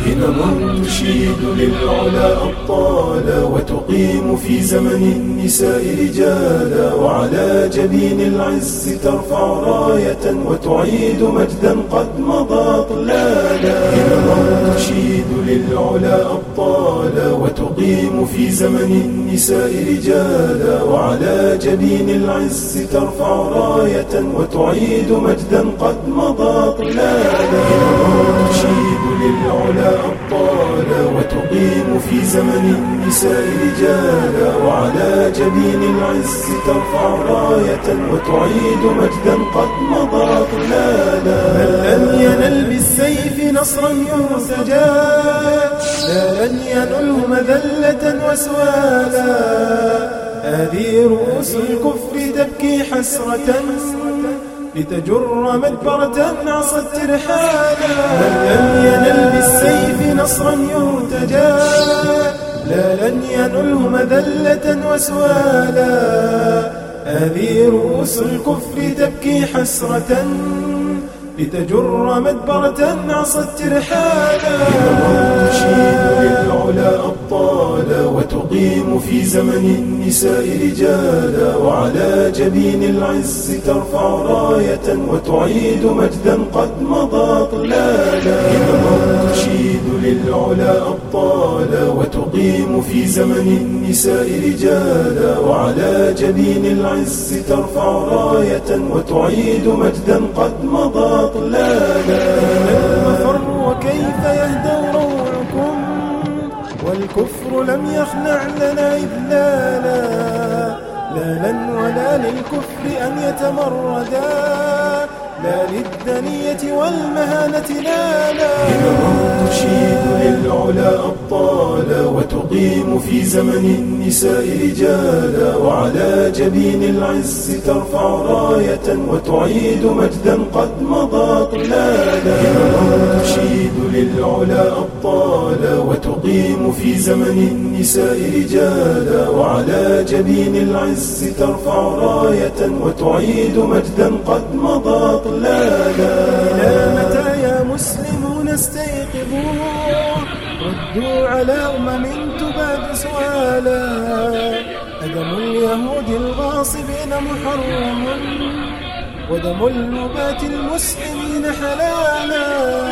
همم تشيد للعلا أبطالا وتقيم في زمن النساء رجالا، وعلى جبين العز ترفع راية وتعيد مجدا قد مضى طلالا. همم تشيد للعلا أبطالا وتقيم في زمن النساء رجالا، وعلى جبين العز ترفع راية وتعيد مجدا قد مضى طلالا. همم تشيد للعلا أبطالا وتقيم في زمن النساء رجالا، وعلى جبين العز ترفع راية وتعيد مجدا قد مضى طلالا. من لم ينل بالسيف نصرا يرتجى لا لن ينله مذلة وسوالا. هذه رؤوس الكفر تبكي حسرة لتجر مدبرة عصت ترحالا. من لم ينل بالسيف نصرا يرتجى لا لن ينله مذلة وسوالا. هذه رؤوس الكفر تبكي حسرة لتجر مدبرة عصت ترحالا. همم تشيد للعلا أبطالا وتقيم في زمن النساء رجالا، وعلى جبين العز ترفع راية وتعيد مجدا قد مضى طلالا. همم تشيد للعلا أبطالا وتقيم في زمن النساء رجالا، وعلى جبين العز ترفع راية وتعيد مجدا قد مضى طلالا. المفر وكيف يهدى روعكم والكفر لم يخنع لنا إذلالا. لا لن ولا للكفر أن يتمردا لا للدنية والمهانة لالا. همم تشيد للعلا أبطالا وتقيم في زمن النساء رجالا، وعلى جبين العز ترفع راية وتعيد مجدا قد مضى طلالا. همم تشيد للعلا أبطالا وتقيم في زمن النساء رجالا، وعلى جبين العز ترفع راية وتعيد مجدا قد مضى طلالا. إلى متى يا مسلمون استيقظوا ردوا على تباد سؤالا. أدم اليهود الغاصبين محرم ودم النبات المسلمين حلالا.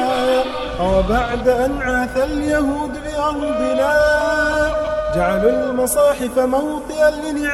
وبعد أن عاث اليهود بأرضنا جعلوا المصاحف موطئا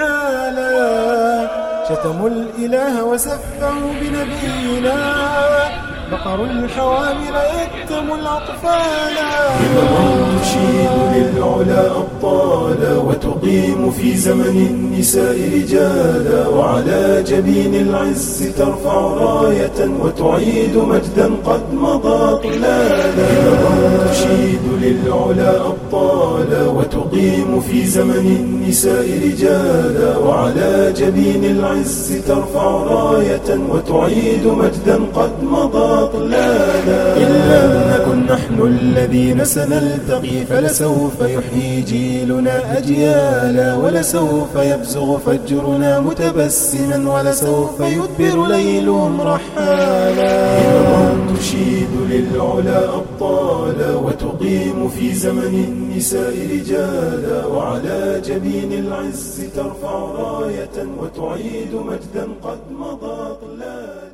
لنعالا. شتموا الإله وسفهوا بنبينا بقروا الحوامل يكتموا الأطفال. همم تشيد للعلا أبطالا وتقيم في زمن النساء رجالا، وعلى جبين العز ترفع راية وتعيد مجدا قد مضى طلالا. همم تشيد للعلا أبطالا وتقيم في زمن النساء رجالا، وعلى جبين العز ترفع راية وتعيد مجدا قد مضى طلالا. إن لم نكن نحن الذين سنلتقي فلسوف يحيي جيلنا أجيالا، ولسوف يبزغ فجرنا متبسما، ولسوف يدبر ليلهم رحالا. همم تشيد للعلا أبطالا وتقيم في زمن النساء رجالا، وعلى جبين العز ترفع راية وتعيد مجدا قد مضى طلالا.